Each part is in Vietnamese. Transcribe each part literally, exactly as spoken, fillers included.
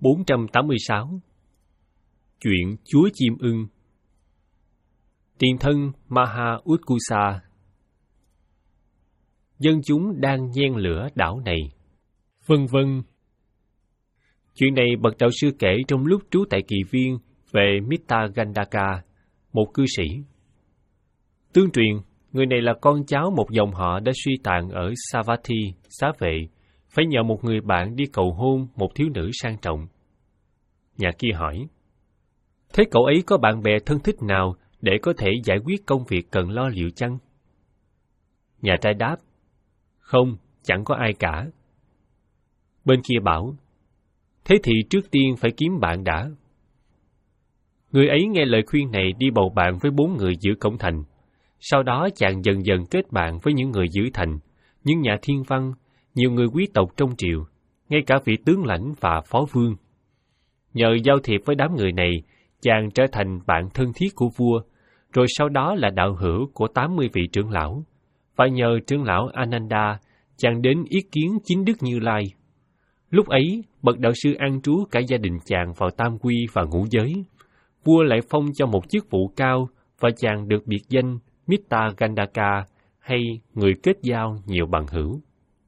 bốn trăm tám mươi sáu. Chuyện Chúa Chim Ưng. Tiền thân Maha Utkusa. Dân chúng đang nhen lửa đảo này, vân vân. Chuyện này bậc đạo sư kể trong lúc trú tại kỳ viên về Mitta Gandhaka, một cư sĩ. Tương truyền, người này là con cháu một dòng họ đã suy tàn ở Savatthi, xá vệ, phải nhờ một người bạn đi cầu hôn một thiếu nữ sang trọng. Nhà kia hỏi, thế cậu ấy có bạn bè thân thích nào để có thể giải quyết công việc cần lo liệu chăng? Nhà trai đáp, không, chẳng có ai cả. Bên kia bảo, thế thì trước tiên phải kiếm bạn đã. Người ấy nghe lời khuyên này đi bầu bạn với bốn người giữ cổng thành. Sau đó chàng dần dần kết bạn với những người giữ thành, những nhà thiên văn, nhiều người quý tộc trong triều, ngay cả vị tướng lãnh và phó vương. Nhờ giao thiệp với đám người này, chàng trở thành bạn thân thiết của vua, rồi sau đó là đạo hữu của tám mươi vị trưởng lão. Và nhờ trưởng lão Ananda, chàng đến ý kiến chính Đức Như Lai. Lúc ấy, bậc đạo sư an trú cả gia đình chàng vào tam quy và ngũ giới. Vua lại phong cho một chức vụ cao, và chàng được biệt danh Mitta Gandhaka, hay người kết giao nhiều bằng hữu.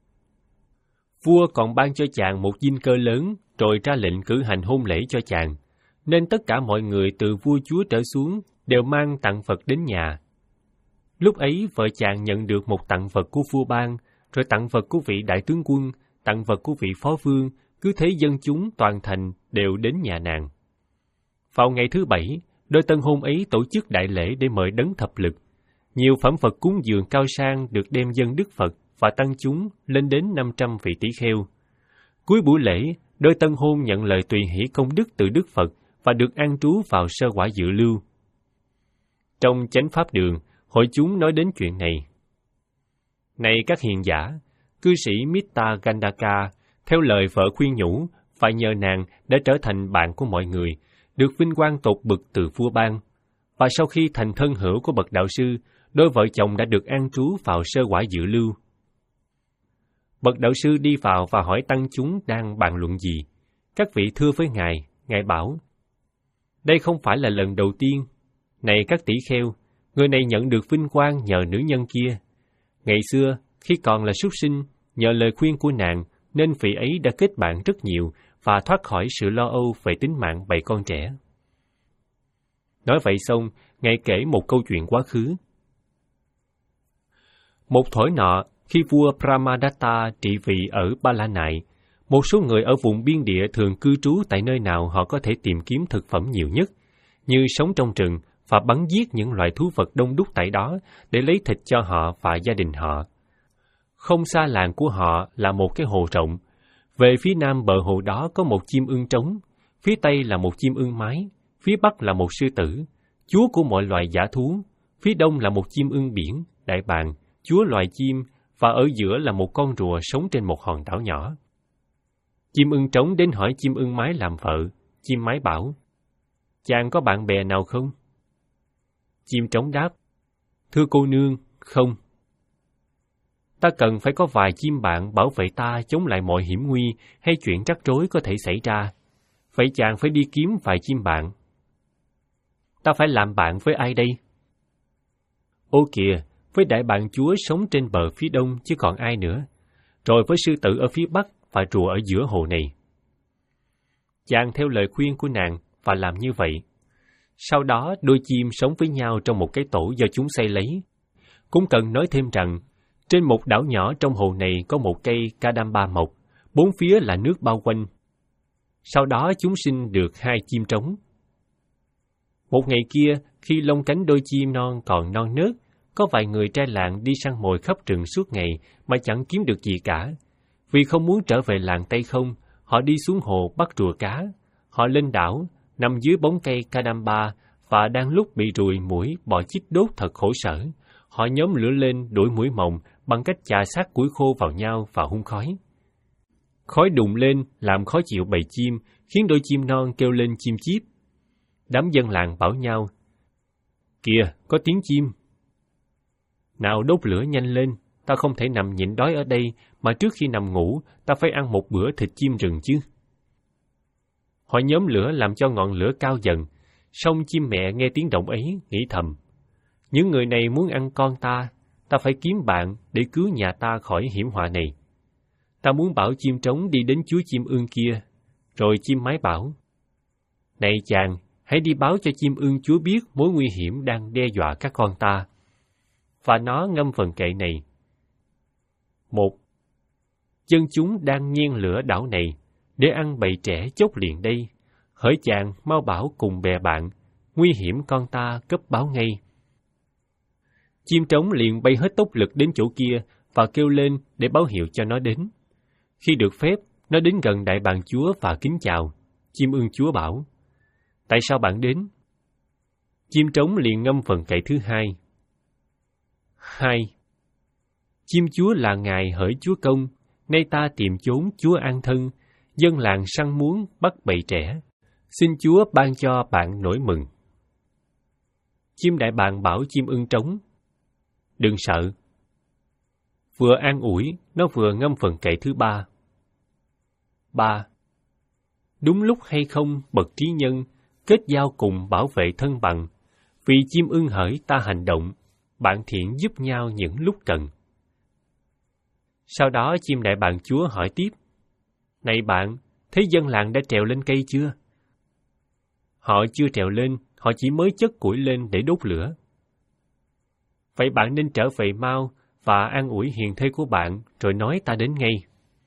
Vua còn ban cho chàng một dinh cơ lớn, rồi ra lệnh cử hành hôn lễ cho chàng, nên tất cả mọi người từ vua chúa trở xuống đều mang tặng vật đến nhà. Lúc ấy vợ chàng nhận được một tặng vật của vua ban, rồi tặng vật của vị đại tướng quân, tặng vật của vị phó vương, cứ thế dân chúng toàn thành đều đến nhà nàng. Vào ngày thứ bảy, đôi tân hôn ấy tổ chức đại lễ để mời đấng thập lực. Nhiều phẩm vật cúng dường cao sang được đem dâng Đức Phật và tăng chúng lên đến năm trăm vị tỷ kheo. Cuối buổi lễ, đôi tân hôn nhận lời tùy hỷ công đức từ Đức Phật và được an trú vào sơ quả dự lưu. Trong chánh pháp đường, hội chúng nói đến chuyện này. Này các hiền giả, cư sĩ Mitta Gandhaka, theo lời vợ khuyên nhủ, phải nhờ nàng để trở thành bạn của mọi người, được vinh quang tột bực từ vua ban. Và sau khi thành thân hữu của bậc đạo sư, đôi vợ chồng đã được an trú vào sơ quả dự lưu. Bậc đạo sư đi vào và hỏi tăng chúng đang bàn luận gì. Các vị thưa với ngài, ngài bảo, đây không phải là lần đầu tiên. Này các tỷ kheo, người này nhận được vinh quang nhờ nữ nhân kia. Ngày xưa, khi còn là súc sinh, nhờ lời khuyên của nàng, nên vị ấy đã kết bạn rất nhiều và thoát khỏi sự lo âu về tính mạng bầy con trẻ. Nói vậy xong, ngài kể một câu chuyện quá khứ. Một thổi nọ, khi vua Brahmadatta trị vì ở Ba La Nại, một số người ở vùng biên địa thường cư trú tại nơi nào họ có thể tìm kiếm thực phẩm nhiều nhất, như sống trong rừng và bắn giết những loài thú vật đông đúc tại đó để lấy thịt cho họ và gia đình họ. Không xa làng của họ là một cái hồ rộng. Về phía nam bờ hồ đó có một chim ưng trống, phía tây là một chim ưng mái, phía bắc là một sư tử, chúa của mọi loài dã thú, phía đông là một chim ưng biển, đại bàng, chúa loài chim, và ở giữa là một con rùa sống trên một hòn đảo nhỏ. Chim ưng trống đến hỏi chim ưng mái làm vợ. Chim mái bảo, chàng có bạn bè nào không? Chim trống đáp, thưa cô nương, không. Ta cần phải có vài chim bạn bảo vệ ta chống lại mọi hiểm nguy hay chuyện rắc rối có thể xảy ra. Vậy chàng phải đi kiếm vài chim bạn. Ta phải làm bạn với ai đây? Ô kìa, với đại bàng chúa sống trên bờ phía đông chứ còn ai nữa, rồi với sư tử ở phía bắc và rùa ở giữa hồ này. Chàng theo lời khuyên của nàng và làm như vậy. Sau đó đôi chim sống với nhau trong một cái tổ do chúng xây lấy. Cũng cần nói thêm rằng, trên một đảo nhỏ trong hồ này có một cây Kadamba mộc, bốn phía là nước bao quanh. Sau đó chúng sinh được hai chim trống. Một ngày kia, khi lông cánh đôi chim non còn non nớt, có vài người trai làng đi săn mồi khắp rừng suốt ngày mà chẳng kiếm được gì cả. Vì không muốn trở về làng tay không, họ đi xuống hồ bắt rùa cá. Họ lên đảo, nằm dưới bóng cây Kadamba và đang lúc bị ruồi muỗi bọ chích đốt thật khổ sở. Họ nhóm lửa lên đuổi muỗi mồng bằng cách chà sát củi khô vào nhau và hun khói. Khói đùng lên làm khó chịu bầy chim, khiến đôi chim non kêu lên chim chíp. Đám dân làng bảo nhau, kìa, có tiếng chim. Nào đốt lửa nhanh lên, ta không thể nằm nhịn đói ở đây, mà trước khi nằm ngủ, ta phải ăn một bữa thịt chim rừng chứ. Họ nhóm lửa làm cho ngọn lửa cao dần, song chim mẹ nghe tiếng động ấy, nghĩ thầm: những người này muốn ăn con ta, ta phải kiếm bạn để cứu nhà ta khỏi hiểm họa này. Ta muốn bảo chim trống đi đến chú chim ưng kia. Rồi chim mái bảo: này chàng, hãy đi báo cho chim ưng chúa biết mối nguy hiểm đang đe dọa các con ta. Và nó ngâm phần kệ này: một. Dân chúng đang nhen lửa đảo này, để ăn bầy trẻ chốc liền đây. Hỡi chàng, mau bảo cùng bè bạn, nguy hiểm con ta cấp báo ngay. Chim trống liền bay hết tốc lực đến chỗ kia và kêu lên để báo hiệu cho nó đến. Khi được phép, nó đến gần đại bàng chúa và kính chào. Chim ưng chúa bảo: tại sao bạn đến? Chim trống liền ngâm phần kệ thứ hai. Hai. Chim chúa là ngài hỡi chúa công, nay ta tìm chốn chúa an thân, dân làng săn muốn bắt bầy trẻ. Xin chúa ban cho bạn nỗi mừng. Chim đại bàng bảo chim ưng trống: đừng sợ. Vừa an ủi, nó vừa ngâm phần kệ thứ ba. Ba. Đúng lúc hay không, bậc trí nhân, kết giao cùng bảo vệ thân bằng. Vì chim ưng hỡi ta hành động, bạn thiện giúp nhau những lúc cần. Sau đó chim đại bàng chúa hỏi tiếp: này bạn, thế dân làng đã trèo lên cây chưa? Họ chưa trèo lên, họ chỉ mới chất củi lên để đốt lửa. Vậy bạn nên trở về mau và an ủi hiền thê của bạn, rồi nói ta đến ngay.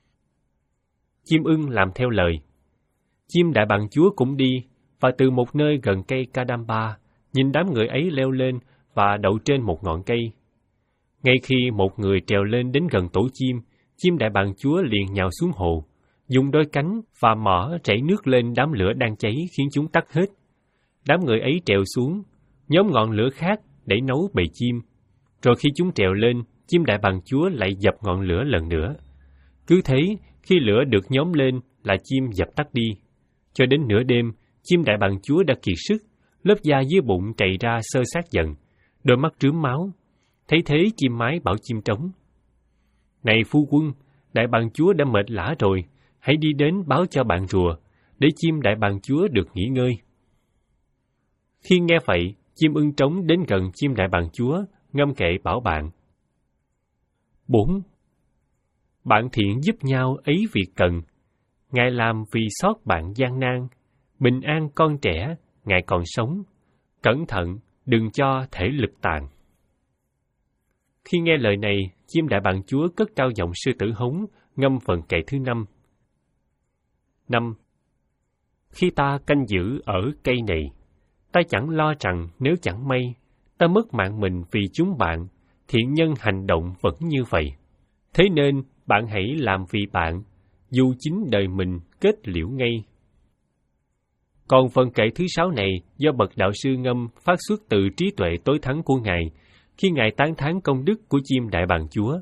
Chim ưng làm theo lời. Chim đại bàng chúa cũng đi, và từ một nơi gần cây Kadamba, nhìn đám người ấy leo lên và đậu trên một ngọn cây. Ngay khi một người trèo lên đến gần tổ chim, chim đại bàng chúa liền nhào xuống hồ, dùng đôi cánh và mỏ chảy nước lên đám lửa đang cháy khiến chúng tắt hết. Đám người ấy trèo xuống, nhóm ngọn lửa khác để nấu bầy chim. Rồi khi chúng trèo lên, chim đại bàng chúa lại dập ngọn lửa lần nữa. Cứ thế, khi lửa được nhóm lên là chim dập tắt đi. Cho đến nửa đêm, chim đại bàng chúa đã kiệt sức, lớp da dưới bụng trầy ra xơ xác dần, đôi mắt trướm máu. Thấy thế, chim mái bảo chim trống: này phu quân, đại bàng chúa đã mệt lả rồi, hãy đi đến báo cho bạn rùa, để chim đại bàng chúa được nghỉ ngơi. Khi nghe vậy, chim ưng trống đến gần chim đại bàng chúa, ngâm kệ bảo bạn. Bốn. Bạn thiện giúp nhau ấy việc cần, ngài làm vì xót bạn gian nan, bình an con trẻ, ngài còn sống, cẩn thận, đừng cho thể lực tàn. Khi nghe lời này, chim đại bàng chúa cất cao giọng sư tử hống, ngâm phần kệ thứ năm. Năm. Khi ta canh giữ ở cây này, ta chẳng lo rằng nếu chẳng may, ta mất mạng mình vì chúng bạn, thiện nhân hành động vẫn như vậy. Thế nên, bạn hãy làm vì bạn, dù chính đời mình kết liễu ngay. Còn phần kệ thứ sáu này do bậc đạo sư ngâm phát xuất từ trí tuệ tối thắng của Ngài, khi Ngài tán thán công đức của chim đại bàng chúa.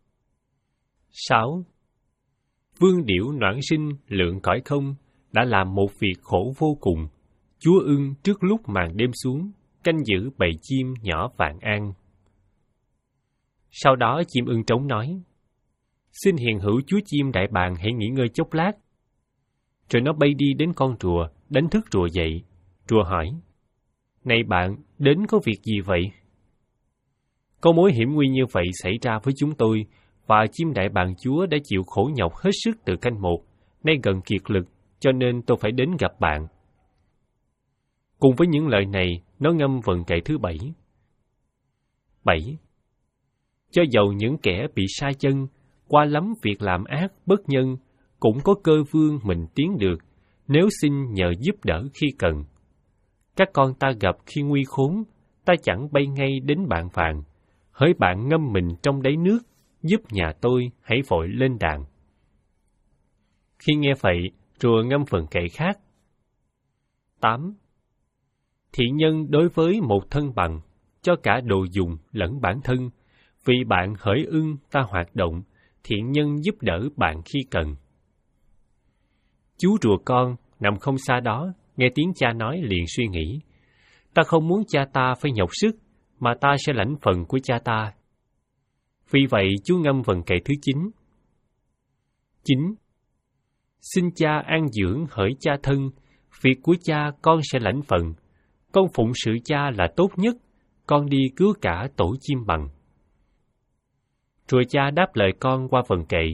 Sáu. Vương điểu noãn sinh lượng cõi không đã làm một việc khổ vô cùng. Chúa ưng trước lúc màn đêm xuống, canh giữ bầy chim nhỏ vạn an. Sau đó chim ưng trống nói: xin hiền hữu chúa chim đại bàng hãy nghỉ ngơi chốc lát. Rồi nó bay đi đến con rùa, đánh thức rùa dậy. Rùa hỏi: này bạn, đến có việc gì vậy? Có mối hiểm nguy như vậy xảy ra với chúng tôi, và chim đại bàng chúa đã chịu khổ nhọc hết sức từ canh một, nay gần kiệt lực, cho nên tôi phải đến gặp bạn. Cùng với những lời này, nó ngâm vần kệ thứ bảy. Bảy. Cho dầu những kẻ bị sai chân, qua lắm việc làm ác bất nhân, cũng có cơ vương mình tiến được, nếu xin nhờ giúp đỡ khi cần. Các con ta gặp khi nguy khốn, ta chẳng bay ngay đến bạn phàn, hỡi bạn ngâm mình trong đáy nước, giúp nhà tôi hãy vội lên đàn. Khi nghe vậy, rùa ngâm phần kệ khác. Tám. Thiện nhân đối với một thân bằng, cho cả đồ dùng lẫn bản thân, vì bạn hỡi ưng ta hoạt động, thiện nhân giúp đỡ bạn khi cần. Chú rùa con nằm không xa đó, nghe tiếng cha nói liền suy nghĩ: ta không muốn cha ta phải nhọc sức, mà ta sẽ lãnh phần của cha ta. Vì vậy chú ngâm vần kệ thứ chín. Chín. Xin cha an dưỡng hỡi cha thân, Việc của cha con sẽ lãnh phận. Con phụng sự cha là tốt nhất. Con đi cứu cả tổ chim bằng. Rồi cha đáp lời con qua phần kệ.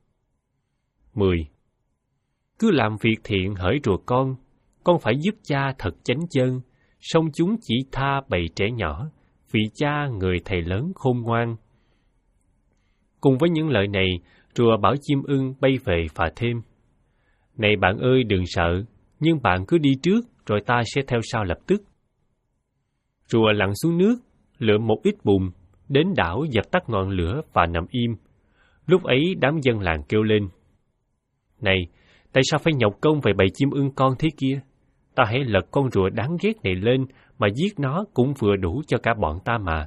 mười. Cứ làm việc thiện hỡi rùa con. Con phải giúp cha thật chánh chân. Song chúng chỉ tha bầy trẻ nhỏ, vì cha người thầy lớn khôn ngoan. Cùng với những lời này, rùa bảo chim ưng bay về phà thêm. Này bạn ơi, đừng sợ, nhưng bạn cứ đi trước, rồi ta sẽ theo sau lập tức. Rùa lặn xuống nước, lượm một ít bùn, đến đảo dập tắt ngọn lửa và nằm im. Lúc ấy đám dân làng kêu lên: Này, tại sao phải nhọc công về bầy chim ưng con thế kia? Ta hãy lật con rùa đáng ghét này lên, mà giết nó cũng vừa đủ cho cả bọn ta mà.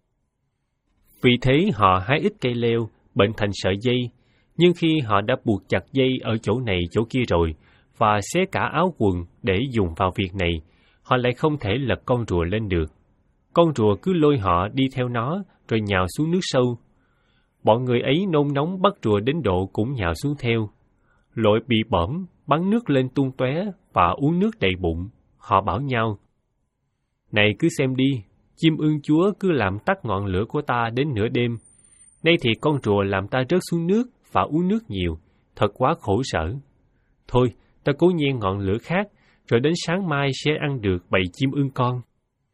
Vì thế họ hái ít cây leo, bệnh thành sợi dây, nhưng khi họ đã buộc chặt dây ở chỗ này chỗ kia rồi, và xé cả áo quần để dùng vào việc này, họ lại không thể lật con rùa lên được. Con rùa cứ lôi họ đi theo nó, rồi nhào xuống nước sâu. Bọn người ấy nôn nóng bắt rùa đến độ cũng nhào xuống theo. Lội bị bõm, bắn nước lên tung tóe và uống nước đầy bụng. Họ bảo nhau: Này cứ xem đi, chim ưng chúa cứ làm tắt ngọn lửa của ta đến nửa đêm. Nay thì con rùa làm ta rớt xuống nước và uống nước nhiều, thật quá khổ sở. Thôi, ta cố nhen ngọn lửa khác, rồi đến sáng mai sẽ ăn được bầy chim ưng con.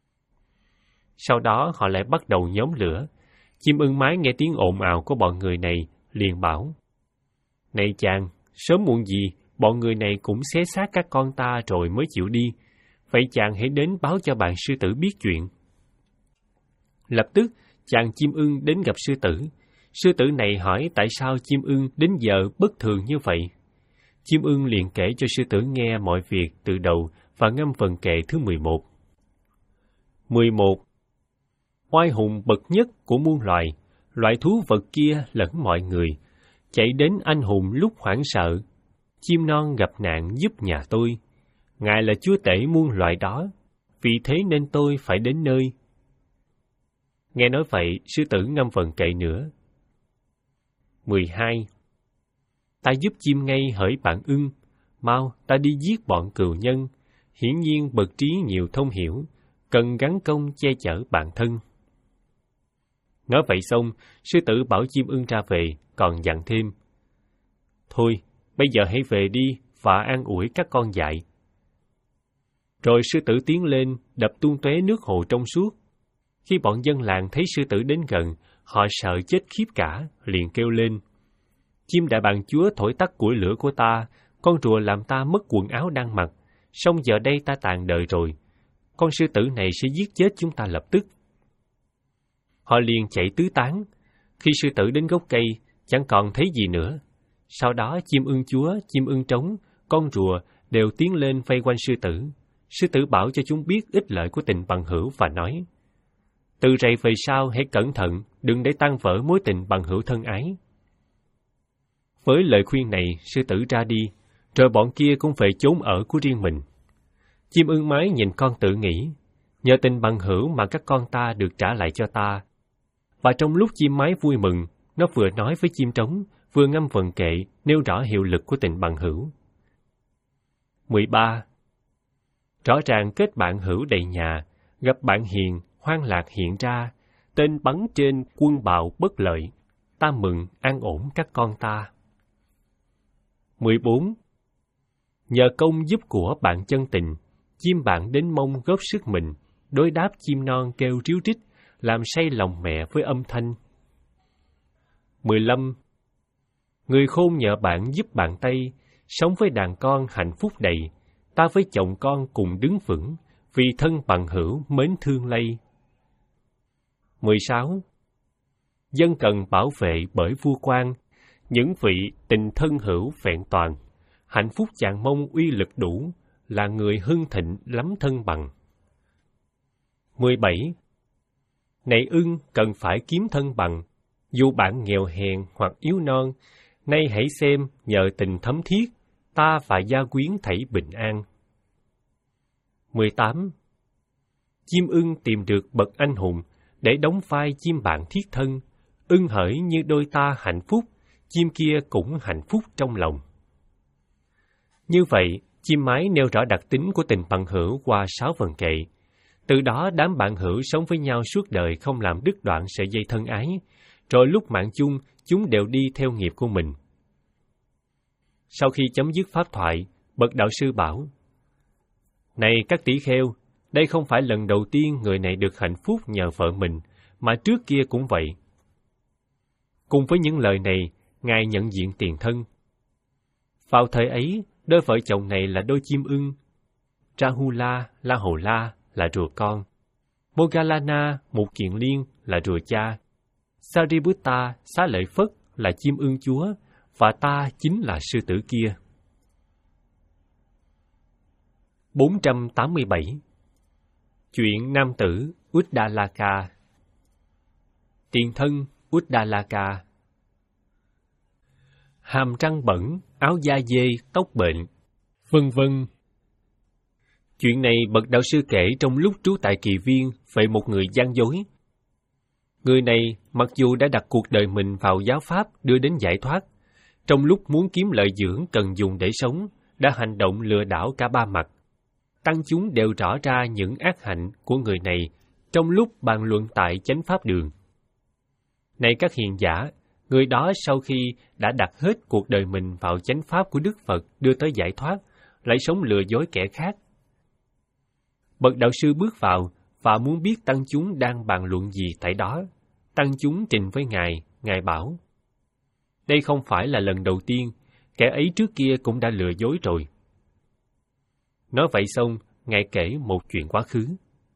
Sau đó họ lại bắt đầu nhóm lửa. Chim ưng mái nghe tiếng ồn ào của bọn người này, liền bảo: Này chàng, sớm muộn gì, bọn người này cũng xé xác các con ta rồi mới chịu đi. Vậy chàng hãy đến báo cho bạn sư tử biết chuyện. Lập tức, chàng chim ưng đến gặp sư tử. Sư tử này hỏi tại sao chim ưng đến giờ bất thường như vậy. Chim ưng liền kể cho sư tử nghe mọi việc từ đầu và ngâm phần kệ thứ mười một. mười một. Oai hùng bậc nhất của muôn loài, loại thú vật kia lẫn mọi người, chạy đến anh hùng lúc hoảng sợ. Chim non gặp nạn giúp nhà tôi. Ngài là chúa tể muôn loài đó, vì thế nên tôi phải đến nơi. Nghe nói vậy, sư tử ngâm phần kệ nữa. mười hai. Ta giúp chim ngay hỡi bạn ưng, mau ta đi giết bọn cừu nhân. Hiển nhiên bậc trí nhiều thông hiểu, cần gắn công che chở bạn thân. Nói vậy xong, sư tử bảo chim ưng ra về, còn dặn thêm: Thôi, bây giờ hãy về đi và an ủi các con dại. Rồi sư tử tiến lên, đập tung tóe nước hồ trong suốt. Khi bọn dân làng thấy sư tử đến gần, họ sợ chết khiếp cả, liền kêu lên: Chim đại bàng chúa thổi tắt củi lửa của ta, con rùa làm ta mất quần áo đang mặc, song giờ đây ta tàn đời rồi. Con sư tử này sẽ giết chết chúng ta lập tức. Họ liền chạy tứ tán. Khi sư tử đến gốc cây, chẳng còn thấy gì nữa. Sau đó chim ưng chúa, chim ưng trống, con rùa đều tiến lên vây quanh sư tử. Sư tử bảo cho chúng biết ích lợi của tình bằng hữu và nói: Từ rày về sau hãy cẩn thận, đừng để tan vỡ mối tình bằng hữu thân ái. Với lời khuyên này, sư tử ra đi, rồi bọn kia cũng về chốn ở của riêng mình. Chim ưng mái nhìn con tự nghĩ: Nhờ tình bằng hữu mà các con ta được trả lại cho ta. Và trong lúc chim mái vui mừng, nó vừa nói với chim trống, vừa ngâm vần kệ nêu rõ hiệu lực của tình bằng hữu. mười ba. Rõ ràng kết bạn hữu đầy nhà, gặp bạn hiền, hoang lạc hiện ra, tên bắn trên quân bạo bất lợi, ta mừng an ổn các con ta. mười bốn. Nhờ công giúp của bạn chân tình, chim bạn đến mông góp sức mình, đối đáp chim non kêu ríu rít, làm say lòng mẹ với âm thanh. mười lăm. Người khôn nhờ bạn giúp bạn Tây, sống với đàn con hạnh phúc đầy, ta với chồng con cùng đứng vững, vì thân bằng hữu mến thương lây. mười sáu. Dân cần bảo vệ bởi vua quan, những vị tình thân hữu vẹn toàn, hạnh phúc chàng mong uy lực đủ, là người hưng thịnh lắm thân bằng. mười bảy. Này ưng cần phải kiếm thân bằng, dù bạn nghèo hèn hoặc yếu non, nay hãy xem nhờ tình thấm thiết, ta và gia quyến thảy bình an. mười tám. Chim ưng tìm được bậc anh hùng, để đóng vai chim bạn thiết thân, ưng hỡi như đôi ta hạnh phúc, chim kia cũng hạnh phúc trong lòng. Như vậy, Chim mái nêu rõ đặc tính của tình bằng hữu qua sáu vần kệ. Từ đó đám bạn hữu sống với nhau suốt đời không làm đứt đoạn sợi dây thân ái, rồi lúc mạng chung, chúng đều đi theo nghiệp của mình. Sau khi chấm dứt pháp thoại, bậc đạo sư bảo: Này các tỷ kheo, đây không phải lần đầu tiên người này được hạnh phúc nhờ vợ mình, mà trước kia cũng vậy. Cùng với những lời này, Ngài nhận diện tiền thân. Vào thời ấy, đôi vợ chồng này là đôi chim ưng. Rahula, La Hầu La là rùa con. Moggallana, Mục Kiền Liên là rùa cha. Sariputta, Xá Lợi Phất là chim ưng chúa, và ta chính là sư tử kia. bốn trăm tám mươi bảy. Chuyện nam tử Uddalaka. Tiền thân Uddalaka. Hàm răng bẩn, áo da dê, tóc bệnh, vân vân. Chuyện này bậc đạo sư kể trong lúc trú tại Kỳ Viên về một người gian dối. Người này mặc dù đã đặt cuộc đời mình vào giáo pháp đưa đến giải thoát, trong lúc muốn kiếm lợi dưỡng cần dùng để sống, đã hành động lừa đảo cả ba mặt. Tăng chúng đều rõ ra những ác hạnh của người này trong lúc bàn luận tại chánh pháp đường. Này các hiền giả, người đó sau khi đã đặt hết cuộc đời mình vào chánh pháp của Đức Phật đưa tới giải thoát, lại sống lừa dối kẻ khác. Bậc đạo sư bước vào và muốn biết tăng chúng đang bàn luận gì tại đó. Tăng chúng trình với Ngài, Ngài bảo: Đây không phải là lần đầu tiên, kẻ ấy trước kia cũng đã lừa dối rồi. Nói vậy xong, Ngài kể một chuyện quá khứ.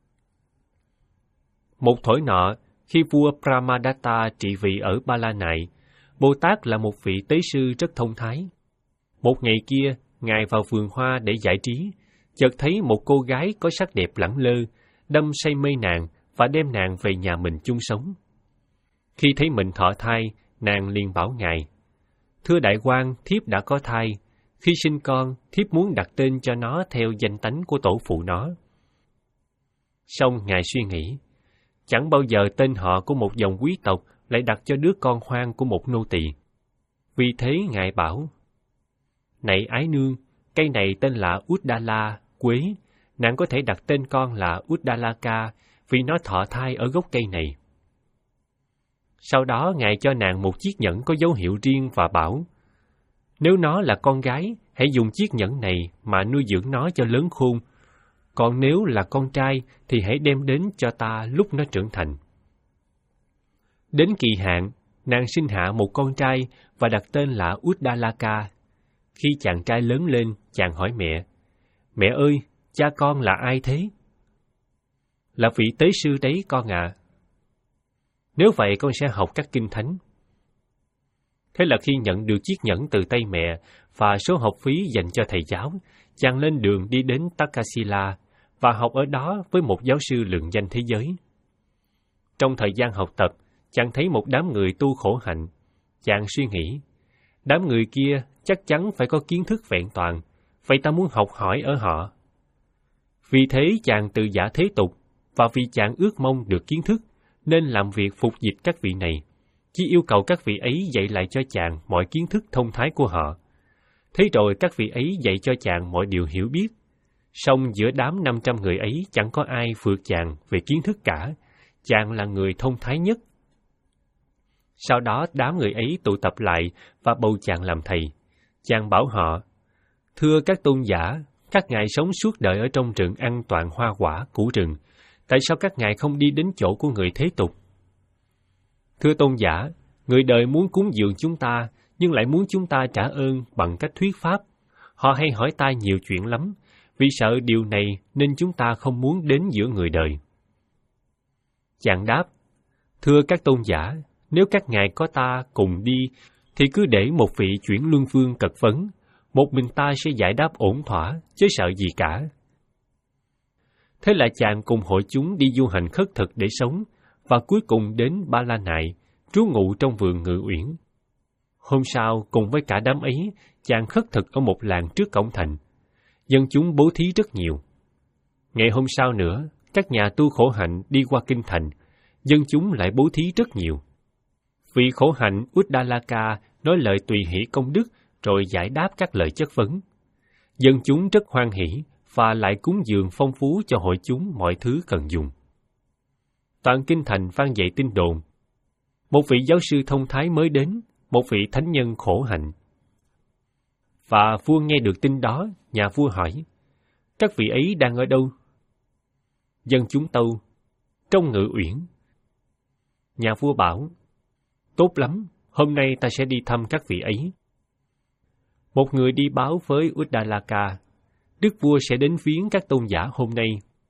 Một thổi nọ, khi vua Brahmadatta trị vị ở Ba La Nại, Bồ Tát là một vị tế sư rất thông thái. Một ngày kia, Ngài vào vườn hoa để giải trí, chợt thấy một cô gái có sắc đẹp lẳng lơ, đâm say mê nàng và đem nàng về nhà mình chung sống. Khi thấy mình thọ thai, nàng liền bảo Ngài: Thưa đại quan, thiếp đã có thai. Khi sinh con, thiếp muốn đặt tên cho nó theo danh tánh của tổ phụ nó. Xong Ngài suy nghĩ, chẳng bao giờ tên họ của một dòng quý tộc lại đặt cho đứa con hoang của một nô tỳ. Vì thế Ngài bảo: Này ái nương, cây này tên là Uddala, quế, nàng có thể đặt tên con là Uddalaka vì nó thọ thai ở gốc cây này. Sau đó Ngài cho nàng một chiếc nhẫn có dấu hiệu riêng và bảo: Nếu nó là con gái, hãy dùng chiếc nhẫn này mà nuôi dưỡng nó cho lớn khôn. Còn nếu là con trai, thì hãy đem đến cho ta lúc nó trưởng thành. Đến kỳ hạn, nàng sinh hạ một con trai và đặt tên là Uddalaka. Khi chàng trai lớn lên, chàng hỏi mẹ: Mẹ ơi, cha con là ai thế? Là vị tế sư đấy con ạ. À. Nếu vậy con sẽ học các kinh thánh. Thế là khi nhận được chiếc nhẫn từ tay mẹ và số học phí dành cho thầy giáo, chàng lên đường đi đến Takasila và học ở đó với một giáo sư lừng danh thế giới. Trong thời gian học tập, chàng thấy một đám người tu khổ hạnh. Chàng suy nghĩ, đám người kia chắc chắn phải có kiến thức vẹn toàn, vậy ta muốn học hỏi ở họ. Vì thế chàng từ giả thế tục, và vì chàng ước mong được kiến thức, nên làm việc phục dịch các vị này, chỉ yêu cầu các vị ấy dạy lại cho chàng mọi kiến thức thông thái của họ. Thế rồi các vị ấy dạy cho chàng mọi điều hiểu biết. Song giữa đám năm trăm người ấy chẳng có ai vượt chàng về kiến thức cả, chàng là người thông thái nhất. Sau đó đám người ấy tụ tập lại và bầu chàng làm thầy. Chàng bảo họ: Thưa các tôn giả, các ngài sống suốt đời ở trong rừng ăn toàn hoa quả, củ rừng. Tại sao các ngài không đi đến chỗ của người thế tục? Thưa tôn giả, người đời muốn cúng dường chúng ta, nhưng lại muốn chúng ta trả ơn bằng cách thuyết pháp. Họ hay hỏi ta nhiều chuyện lắm, vì sợ điều này nên chúng ta không muốn đến giữa người đời. Chàng đáp: Thưa các tôn giả, nếu các ngài có ta cùng đi, thì cứ để một vị chuyển luân vương cật vấn, một mình ta sẽ giải đáp ổn thỏa, chứ sợ gì cả. Thế là chàng cùng hội chúng đi du hành khất thực để sống, và cuối cùng đến Ba La Nại, trú ngụ trong vườn Ngự Uyển. Hôm sau, cùng với cả đám ấy, chàng khất thực ở một làng trước cổng thành. Dân chúng bố thí rất nhiều. Ngày hôm sau nữa, các nhà tu khổ hạnh đi qua kinh thành, dân chúng lại bố thí rất nhiều. Vị khổ hạnh Uddalaka nói lời tùy hỷ công đức, rồi giải đáp các lời chất vấn. Dân chúng rất hoan hỷ và lại cúng dường phong phú cho hội chúng mọi thứ cần dùng. Toàn kinh thành vang dậy tin đồn. Một vị giáo sư thông thái mới đến, một vị thánh nhân khổ hạnh. Và vua nghe được tin đó, nhà vua hỏi, các vị ấy đang ở đâu? Dân chúng tâu, trong ngự uyển. Nhà vua bảo, tốt lắm, hôm nay ta sẽ đi thăm các vị ấy. Một người đi báo với Uddalaka, đức vua sẽ đến viếng các tôn giả hôm nay.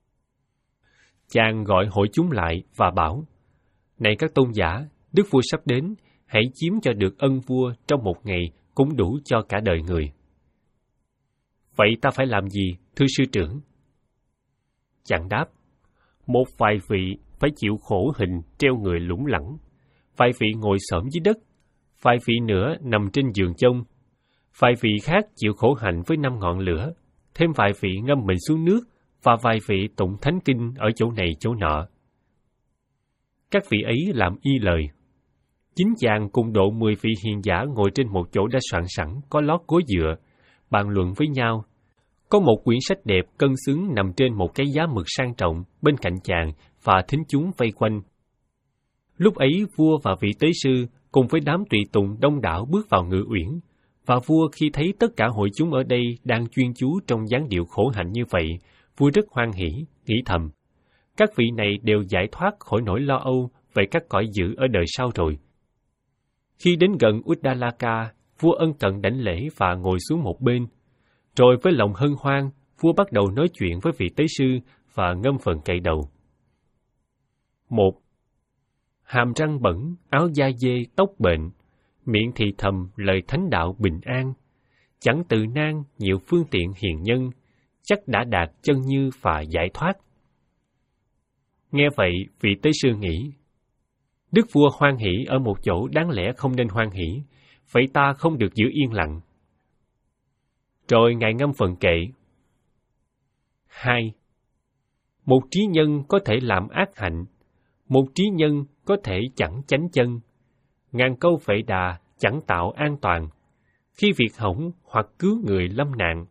Chàng gọi hội chúng lại và bảo, này các tôn giả, đức vua sắp đến, hãy chiếm cho được ân vua trong một ngày cũng đủ cho cả đời người. Vậy ta phải làm gì, thưa sư trưởng? Chàng đáp, một vài vị phải chịu khổ hình treo người lủng lẳng, vài vị ngồi xổm dưới đất, vài vị nữa nằm trên giường chông, vài vị khác chịu khổ hạnh với năm ngọn lửa, thêm vài vị ngâm mình xuống nước, và vài vị tụng thánh kinh ở chỗ này chỗ nọ. Các vị ấy làm y lời. Chính chàng cùng độ mười vị hiền giả ngồi trên một chỗ đã soạn sẵn, có lót gối dựa, bàn luận với nhau. Có một quyển sách đẹp cân xứng nằm trên một cái giá mực sang trọng bên cạnh chàng và thính chúng vây quanh. Lúc ấy vua và vị tế sư cùng với đám tùy tùng đông đảo bước vào ngự uyển, và vua khi thấy tất cả hội chúng ở đây đang chuyên chú trong dáng điệu khổ hạnh như vậy, vua rất hoan hỉ, nghĩ thầm, các vị này đều giải thoát khỏi nỗi lo âu về các cõi dữ ở đời sau rồi. Khi đến gần Uddalaka, vua ân cần đảnh lễ và ngồi xuống một bên. Rồi với lòng hân hoan, vua bắt đầu nói chuyện với vị tế sư và ngâm phần cậy đầu. Một. Hàm răng bẩn, áo da dê, tóc bệnh, miệng thì thầm lời thánh đạo bình an, chẳng tự nan nhiều phương tiện hiền nhân, chắc đã đạt chân như và giải thoát. Nghe vậy, vị tế sư nghĩ, đức vua hoan hỷ ở một chỗ đáng lẽ không nên hoan hỷ, vậy ta không được giữ yên lặng. Rồi ngài ngâm phần kệ. Hai. Một trí nhân có thể làm ác hạnh, một trí nhân có thể chẳng chánh chân. Ngàn câu vệ đà chẳng tạo an toàn, khi việc hỏng hoặc cứu người lâm nạn.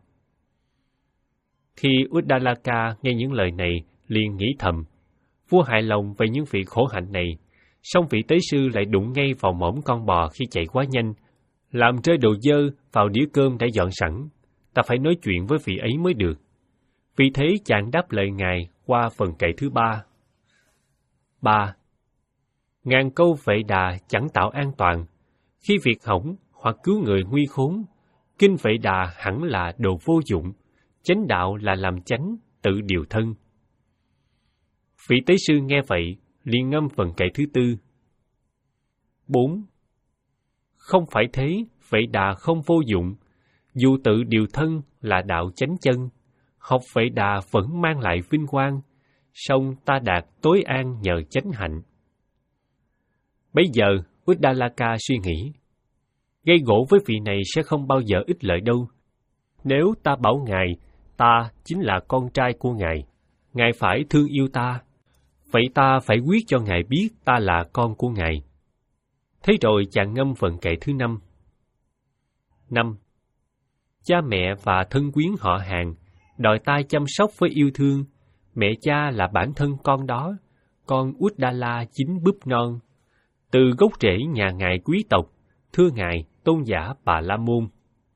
Khi Uddalaka nghe những lời này, liền nghĩ thầm, vua hài lòng về những vị khổ hạnh này, song vị tế sư lại đụng ngay vào mỏm con bò khi chạy quá nhanh, làm rơi đồ dơ vào đĩa cơm đã dọn sẵn. Ta phải nói chuyện với vị ấy mới được. Vì thế chàng đáp lời ngài qua phần kệ thứ ba. Ba. Ngàn câu vệ đà chẳng tạo an toàn, khi việc hỏng hoặc cứu người nguy khốn. Kinh vệ đà hẳn là đồ vô dụng, chánh đạo là làm chánh, tự điều thân. Vị tế sư nghe vậy, liền ngâm phần kệ thứ tư. Bốn. Không phải thế, vệ đà không vô dụng, dù tự điều thân là đạo chánh chân, học vệ đà vẫn mang lại vinh quang, song ta đạt tối an nhờ chánh hạnh. Bấy giờ, Uddalaka suy nghĩ, gây gổ với vị này sẽ không bao giờ ích lợi đâu. Nếu ta bảo ngài, ta chính là con trai của ngài, ngài phải thương yêu ta, vậy ta phải quyết cho ngài biết ta là con của ngài. Thế rồi chàng ngâm phần kệ thứ năm. Năm. Cha mẹ và thân quyến họ hàng đòi ta chăm sóc với yêu thương. Mẹ cha là bản thân con đó, con Uddala chính búp non. Từ gốc rễ nhà ngài quý tộc, thưa ngài tôn giả Bà La Môn.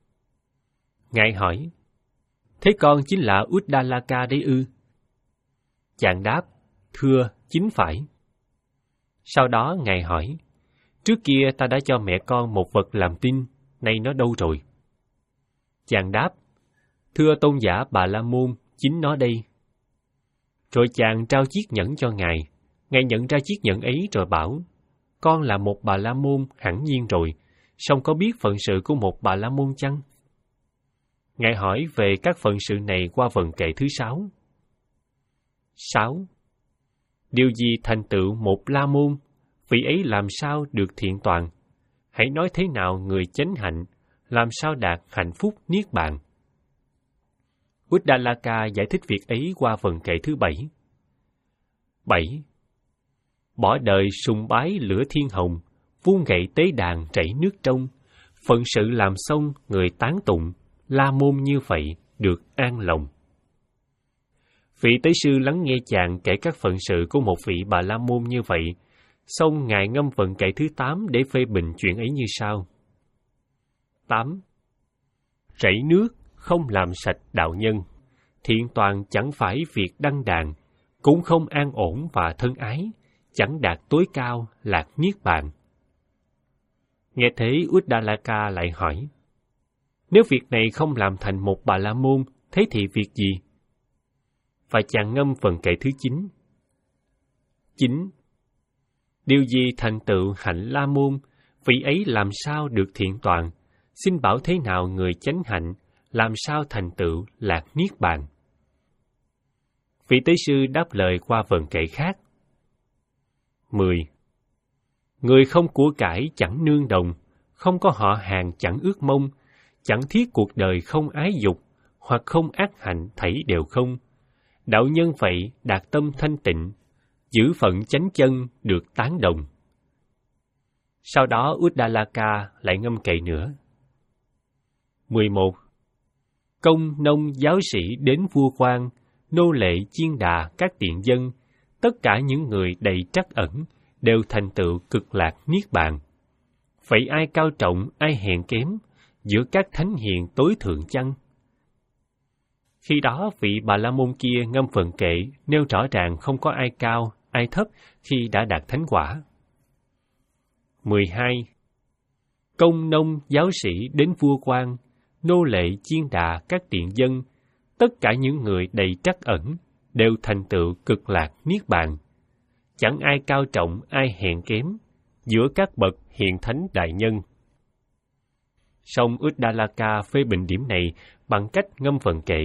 Ngài hỏi, thế con chính là Uddalaka đấy ư? Chàng đáp, thưa, chính phải. Sau đó ngài hỏi, trước kia ta đã cho mẹ con một vật làm tin, nay nó đâu rồi? Chàng đáp, thưa tôn giả Bà La Môn, chính nó đây. Rồi chàng trao chiếc nhẫn cho ngài. Ngài nhận ra chiếc nhẫn ấy rồi bảo, con là một Bà La Môn hẳn nhiên rồi, song có biết phận sự của một Bà La Môn chăng? Ngài hỏi về các phận sự này qua vần kệ thứ sáu. Sáu. Điều gì thành tựu một La Môn? Vị ấy làm sao được thiện toàn? Hãy nói thế nào người chánh hạnh, làm sao đạt hạnh phúc niết bàn? Uddalaka giải thích việc ấy qua phần kệ thứ bảy. Bảy. Bỏ đời sùng bái lửa thiên hồng, vuông gậy tế đàn chảy nước trong, phận sự làm xong người tán tụng, La Môn như vậy, được an lòng. Vị tế sư lắng nghe chàng kể các phận sự của một vị Bà La Môn như vậy, xong ngài ngâm vận kệ thứ tám để phê bình chuyện ấy như sau. tám. Rảy nước không làm sạch đạo nhân, thiện toàn chẳng phải việc đăng đàn, cũng không an ổn và thân ái, chẳng đạt tối cao lạc niết bàn. Nghe thế Uddalaka lại hỏi, nếu việc này không làm thành một Bà La Môn, thế thì việc gì? Và chàng ngâm phần kệ thứ chín. chín. Điều gì thành tựu hạnh La Môn, vị ấy làm sao được thiện toàn, xin bảo thế nào người chánh hạnh, làm sao thành tựu lạc niết bàn. Vị tế sư đáp lời qua vần kệ khác. mười. Người không của cải chẳng nương đồng, không có họ hàng chẳng ước mong, chẳng thiết cuộc đời không ái dục, hoặc không ác hạnh thảy đều không. Đạo nhân vậy đạt tâm thanh tịnh, giữ phận chánh chân được tán đồng. Sau đó Uddalaka lại ngâm kệ nữa. mười một. Công nông giáo sĩ đến vua quan, nô lệ chiên đà các tiện dân, tất cả những người đầy trắc ẩn đều thành tựu cực lạc niết bàn. Vậy ai cao trọng, ai hèn kém, giữa các thánh hiền tối thượng chăng? Khi đó vị Bà La Môn kia ngâm phần kệ nêu rõ ràng không có ai cao, ai thấp khi đã đạt thánh quả. mười hai. Công nông giáo sĩ đến vua quan, nô lệ chiên đà các tiện dân, tất cả những người đầy trắc ẩn đều thành tựu cực lạc niết bàn. Chẳng ai cao trọng, ai hèn kém, giữa các bậc hiền thánh đại nhân. Song Uddalaka phê bình điểm này bằng cách ngâm phần kệ.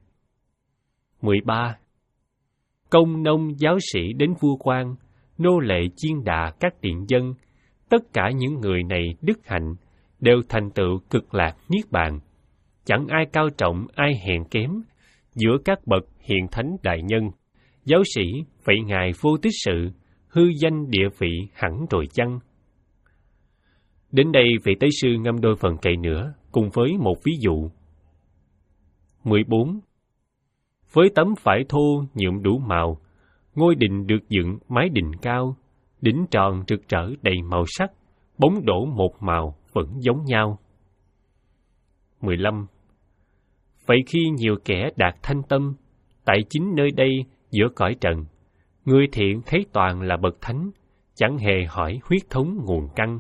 mười ba. Công nông giáo sĩ đến vua quan, nô lệ chiên đà các tiện dân, tất cả những người này đức hạnh đều thành tựu cực lạc niết bàn. Chẳng ai cao trọng, ai hèn kém, giữa các bậc hiền thánh đại nhân. Giáo sĩ, vậy ngài vô tích sự, hư danh địa vị hẳn rồi chăng? Đến đây vị tế sư ngâm đôi phần kệ nữa, cùng với một ví dụ. mười bốn. Với tấm vải thô nhuộm đủ màu, ngôi đình được dựng mái đình cao, đỉnh tròn rực rỡ đầy màu sắc, bóng đổ một màu vẫn giống nhau. mười lăm. Vậy khi nhiều kẻ đạt thanh tâm, tại chính nơi đây giữa cõi trần, người thiện thấy toàn là bậc thánh, chẳng hề hỏi huyết thống nguồn căn.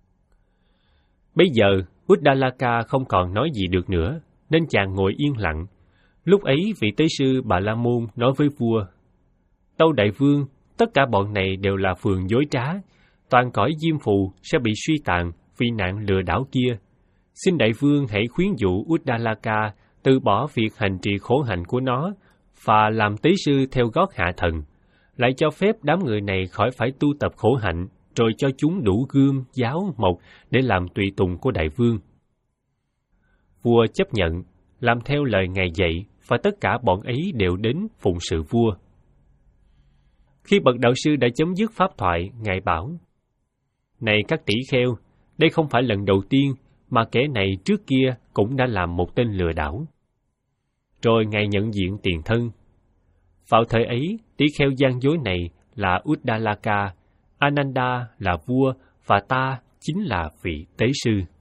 Bây giờ, Uddalaka không còn nói gì được nữa, nên chàng ngồi yên lặng. Lúc ấy vị tế sư Bà La Môn nói với vua, Tâu đại vương, tất cả bọn này đều là phường dối trá, toàn cõi diêm phù sẽ bị suy tàn vì nạn lừa đảo kia. Xin đại vương hãy khuyến dụ Uddalaka từ bỏ việc hành trì khổ hạnh của nó và làm tế sư theo gót hạ thần, lại cho phép đám người này khỏi phải tu tập khổ hạnh, rồi cho chúng đủ gươm, giáo, mộc để làm tùy tùng của đại vương. Vua chấp nhận, làm theo lời ngài dạy, và tất cả bọn ấy đều đến phụng sự vua. Khi bậc đạo sư đã chấm dứt pháp thoại, ngài bảo, này các tỷ kheo, đây không phải lần đầu tiên mà kẻ này trước kia cũng đã làm một tên lừa đảo. Rồi ngài nhận diện tiền thân. Vào thời ấy, tỷ kheo gian dối này là Uddalaka, Ananda là vua, và ta chính là vị tế sư.